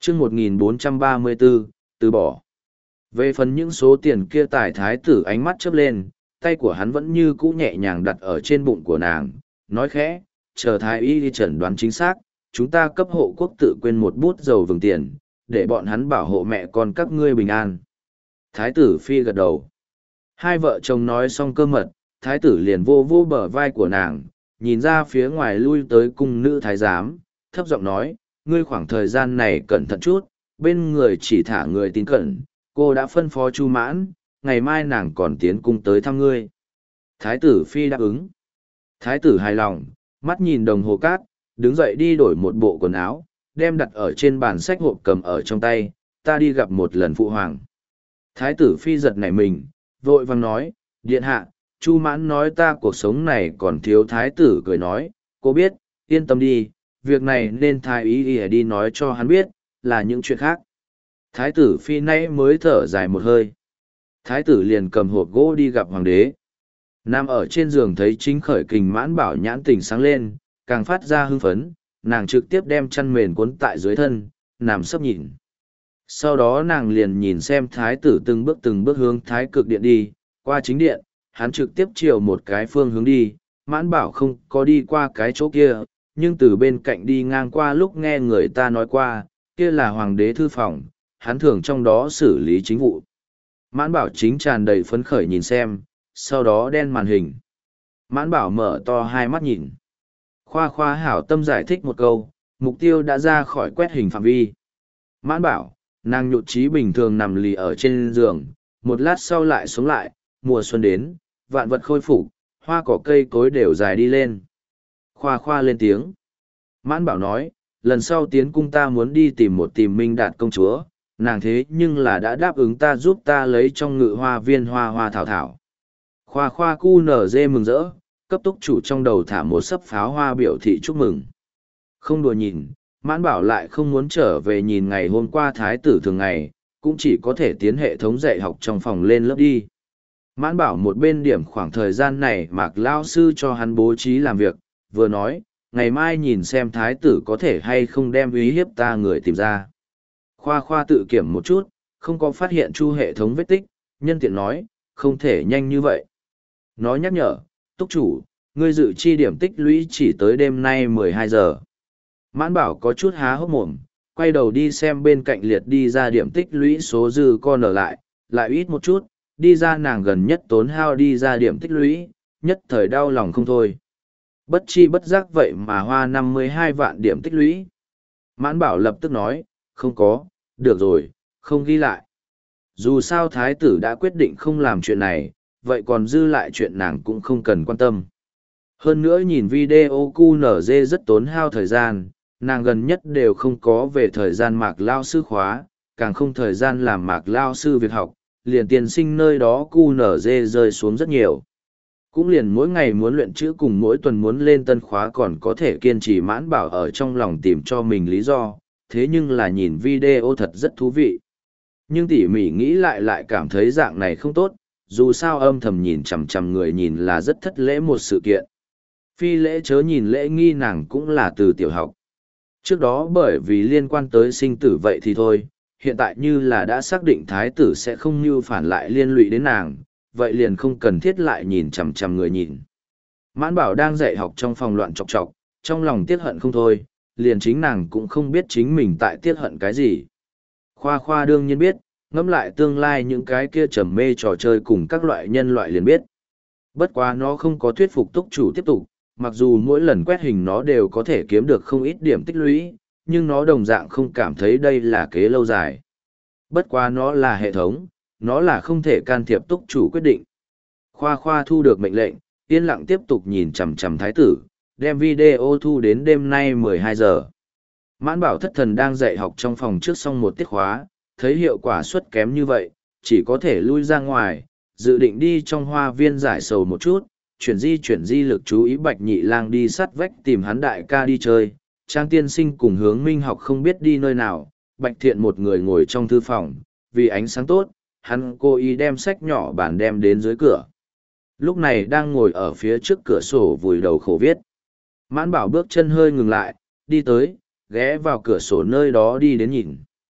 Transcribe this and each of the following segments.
chương 1434, từ bỏ. Về phần những số tiền kia tài thái tử ánh mắt chớp lên, tay của hắn vẫn như cũ nhẹ nhàng đặt ở trên bụng của nàng, nói khẽ, chờ thái y đi chẩn đoán chính xác, chúng ta cấp hộ quốc tự quên một bút dầu vừng tiền, để bọn hắn bảo hộ mẹ con các ngươi bình an. Thái tử phi gật đầu. Hai vợ chồng nói xong cơ mật, thái tử liền vô vô bờ vai của nàng, nhìn ra phía ngoài lui tới cung nữ thái giám, thấp giọng nói, ngươi khoảng thời gian này cẩn thận chút, bên người chỉ thả người tín cẩn, cô đã phân phó Chu Mãn, ngày mai nàng còn tiến cung tới thăm ngươi. Thái tử phi đáp ứng. Thái tử hài lòng, mắt nhìn đồng hồ cát, đứng dậy đi đổi một bộ quần áo, đem đặt ở trên bàn sách hộp cầm ở trong tay, ta đi gặp một lần phụ hoàng. Thái tử phi giật nảy mình, vội vàng nói, điện hạ, Chu Mãn nói ta cuộc sống này còn thiếu. Thái tử cười nói, cô biết, yên tâm đi, việc này nên thái y đi nói cho hắn biết, là những chuyện khác. Thái tử phi nay mới thở dài một hơi. Thái tử liền cầm hộp gỗ đi gặp hoàng đế. Nằm ở trên giường thấy chính khởi kình Mãn Bảo nhãn tỉnh sáng lên, càng phát ra hưng phấn, nàng trực tiếp đem chăn mền cuốn tại dưới thân, nằm sấp nhìn. Sau đó nàng liền nhìn xem thái tử từng bước hướng thái cực điện đi, qua chính điện, hắn trực tiếp chiều một cái phương hướng đi, Mãn Bảo không có đi qua cái chỗ kia, nhưng từ bên cạnh đi ngang qua lúc nghe người ta nói qua, kia là hoàng đế thư phòng, hắn thường trong đó xử lý chính vụ. Mãn Bảo chính tràn đầy phấn khởi nhìn xem, sau đó đen màn hình. Mãn Bảo mở to hai mắt nhìn. Khoa khoa hảo tâm giải thích một câu, mục tiêu đã ra khỏi quét hình phạm vi. Mãn Bảo, nàng nhụt chí bình thường nằm lì ở trên giường, một lát sau lại xuống lại, mùa xuân đến, vạn vật khôi phục, hoa cỏ cây cối đều dài đi lên. Khoa khoa lên tiếng. Mãn Bảo nói, lần sau tiến cung ta muốn đi tìm Minh Đạt công chúa, nàng thế nhưng là đã đáp ứng ta giúp ta lấy trong ngự hoa viên hoa hoa thảo thảo. Khoa khoa cu nở dê mừng rỡ, cấp túc chủ trong đầu thả một sấp pháo hoa biểu thị chúc mừng. Không đùa nhìn, Mãn Bảo lại không muốn trở về nhìn ngày hôm qua thái tử thường ngày, cũng chỉ có thể tiến hệ thống dạy học trong phòng lên lớp đi. Mãn Bảo một bên điểm khoảng thời gian này Mạc Lao sư cho hắn bố trí làm việc, vừa nói, ngày mai nhìn xem thái tử có thể hay không đem uy hiếp ta người tìm ra. Khoa khoa tự kiểm một chút, không có phát hiện chu hệ thống vết tích, nhân tiện nói, không thể nhanh như vậy. Nó nhắc nhở, túc chủ, ngươi dự chi điểm tích lũy chỉ tới đêm nay 12 giờ. Mãn Bảo có chút há hốc mồm, quay đầu đi xem bên cạnh liệt đi ra điểm tích lũy số dư con ở lại ít một chút, đi ra nàng gần nhất tốn hao đi ra điểm tích lũy, nhất thời đau lòng không thôi. Bất chi bất giác vậy mà hoa 52 vạn điểm tích lũy. Mãn Bảo lập tức nói, không có, được rồi, không ghi lại. Dù sao thái tử đã quyết định không làm chuyện này, vậy còn dư lại chuyện nàng cũng không cần quan tâm. Hơn nữa nhìn video QNZ rất tốn hao thời gian, nàng gần nhất đều không có về thời gian Mạc Lao sư khóa, càng không thời gian làm Mạc Lao sư việc học, liền tiền sinh nơi đó QNZ rơi xuống rất nhiều. Cũng liền mỗi ngày muốn luyện chữ cùng mỗi tuần muốn lên tân khóa còn có thể kiên trì. Mãn Bảo ở trong lòng tìm cho mình lý do, thế nhưng là nhìn video thật rất thú vị. Nhưng tỉ mỉ nghĩ lại cảm thấy dạng này không tốt, dù sao âm thầm nhìn chằm chằm người nhìn là rất thất lễ một sự kiện. Phi lễ chớ nhìn lễ nghi nàng cũng là từ tiểu học. Trước đó bởi vì liên quan tới sinh tử vậy thì thôi, hiện tại như là đã xác định thái tử sẽ không mưu phản lại liên lụy đến nàng, vậy liền không cần thiết lại nhìn chằm chằm người nhìn. Mãn Bảo đang dạy học trong phòng loạn chọc chọc, trong lòng tiếc hận không thôi, liền chính nàng cũng không biết chính mình tại tiếc hận cái gì. Khoa khoa đương nhiên biết, ngẫm lại tương lai những cái kia trầm mê trò chơi cùng các loại nhân loại liền biết. Bất quá nó không có thuyết phục túc chủ tiếp tục, mặc dù mỗi lần quét hình nó đều có thể kiếm được không ít điểm tích lũy, nhưng nó đồng dạng không cảm thấy đây là kế lâu dài. Bất quá nó là hệ thống, nó là không thể can thiệp túc chủ quyết định. Khoa khoa thu được mệnh lệnh, yên lặng tiếp tục nhìn chằm chằm thái tử, đem video thu đến đêm nay 12 giờ. Mãn Bảo thất thần đang dạy học trong phòng trước xong một tiết khóa, thấy hiệu quả suất kém như vậy, chỉ có thể lui ra ngoài, dự định đi trong hoa viên giải sầu một chút, chuyển di lực chú ý Bạch Nhị Lang đi sát vách tìm hắn đại ca đi chơi. Trang tiên sinh cùng Hướng Minh học không biết đi nơi nào, Bạch Thiện một người ngồi trong thư phòng, vì ánh sáng tốt, hắn cố ý đem sách nhỏ bản đem đến dưới cửa. Lúc này đang ngồi ở phía trước cửa sổ vùi đầu khổ viết. Mãn Bảo bước chân hơi ngừng lại, đi tới, ghé vào cửa sổ nơi đó đi đến nhìn.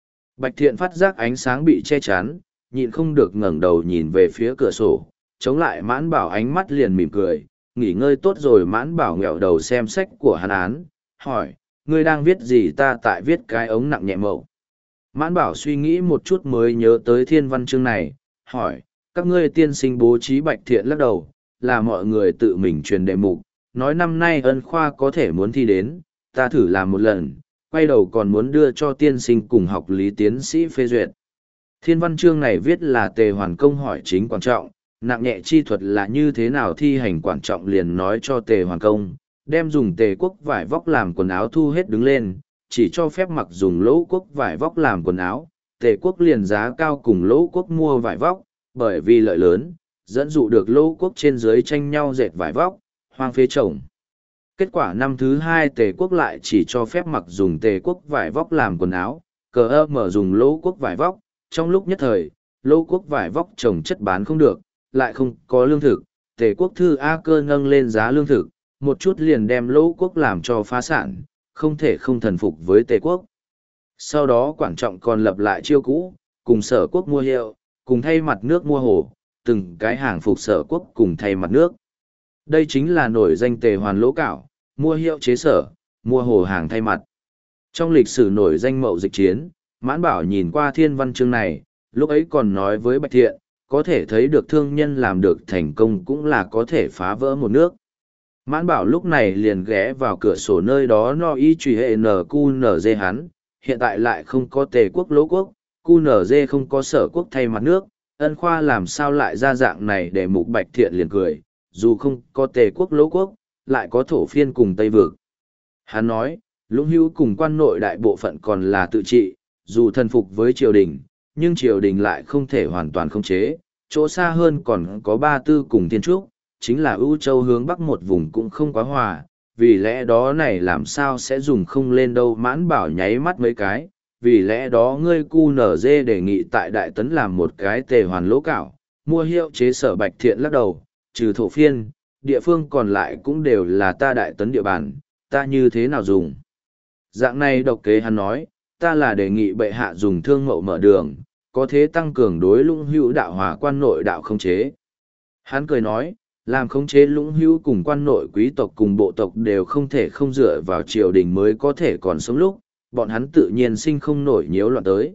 Bạch Thiện phát giác ánh sáng bị che chắn, nhịn không được ngẩng đầu nhìn về phía cửa sổ, chống lại Mãn Bảo ánh mắt liền mỉm cười, nghỉ ngơi tốt rồi. Mãn Bảo nghẹo đầu xem sách của hắn án, hỏi, ngươi đang viết gì? Ta tại viết cái ống nặng nhẹ mậu. Mãn Bảo suy nghĩ một chút mới nhớ tới thiên văn chương này, hỏi, các ngươi tiên sinh bố trí. Bạch Thiện lắc đầu, là mọi người tự mình truyền đề mục, nói năm nay ân khoa có thể muốn thi đến, ta thử làm một lần, quay đầu còn muốn đưa cho tiên sinh cùng học lý tiến sĩ phê duyệt. Thiên văn chương này viết là Tề Hoàn Công hỏi chính quan trọng, nặng nhẹ chi thuật là như thế nào thi hành quan trọng, liền nói cho Tề Hoàn Công, đem dùng Tề quốc vải vóc làm quần áo thu hết đứng lên, chỉ cho phép mặc dùng Lỗ quốc vải vóc làm quần áo. Tề quốc liền giá cao cùng Lỗ quốc mua vải vóc, bởi vì lợi lớn, dẫn dụ được Lỗ quốc trên dưới tranh nhau dệt vải vóc, hoang phế trồng. Kết quả năm thứ hai Tề quốc lại chỉ cho phép mặc dùng Tề quốc vải vóc làm quần áo, mở dùng Lỗ quốc vải vóc. Trong lúc nhất thời, Lỗ quốc vải vóc trồng chất bán không được, lại không có lương thực. Tề quốc thư A Cơ nâng lên giá lương thực, một chút liền đem Lỗ quốc làm cho phá sản, không thể không thần phục với Tề quốc. Sau đó Quản Trọng còn lập lại chiêu cũ, cùng Sở quốc mua hiệu, cùng thay mặt nước mua hồ, từng cái hàng phục Sở quốc cùng thay mặt nước. Đây chính là nổi danh Tề Hoàn Lỗ Cảo, mua hiệu chế sở, mua hồ hàng thay mặt. Trong lịch sử nổi danh mậu dịch chiến, Mãn Bảo nhìn qua thiên văn chương này, lúc ấy còn nói với Bạch Thiện, có thể thấy được thương nhân làm được thành công cũng là có thể phá vỡ một nước. Mãn Bảo lúc này liền ghé vào cửa sổ nơi đó no y truy hệ NQNZ hắn, hiện tại lại không có Tề quốc Lỗ quốc, QNZ không có Sở quốc thay mặt nước, ân khoa làm sao lại ra dạng này. Để mục Bạch Thiện liền cười, dù không có Tề quốc Lỗ quốc, lại có thổ phiên cùng Tây Vực. Hắn nói, Lũng Hữu cùng quan nội đại bộ phận còn là tự trị, dù thần phục với triều đình, nhưng triều đình lại không thể hoàn toàn khống chế, chỗ xa hơn còn có Ba Tư cùng Thiên Trúc, chính là ưu châu hướng bắc một vùng cũng không quá hòa, vì lẽ đó này làm sao sẽ dùng không lên đâu. Mãn Bảo nháy mắt mấy cái, vì lẽ đó ngươi QNZ đề nghị tại Đại Tấn làm một cái Tề Hoàn Lỗ Cảo, mua hiệu chế sở. Bạch Thiện lắc đầu, trừ thổ phiên, địa phương còn lại cũng đều là ta Đại Tấn địa bàn, ta như thế nào dùng. Dạng này độc kế hắn nói, ta là đề nghị bệ hạ dùng thương mậu mở đường, có thế tăng cường đối Lũng Hữu đạo hòa quan nội đạo khống chế. Hắn cười nói, làm khống chế Lũng Hữu cùng quan nội quý tộc cùng bộ tộc đều không thể không dựa vào triều đình mới có thể còn sống lúc, bọn hắn tự nhiên sinh không nổi nhiễu loạn tới.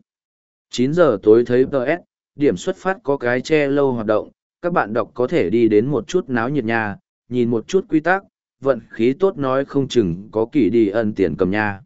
9 giờ tối thấy PS, điểm xuất phát có cái che lâu hoạt động, các bạn đọc có thể đi đến một chút náo nhiệt nha, nhìn một chút quy tắc, vận khí tốt nói không chừng có kỳ đi ân tiền cầm nha.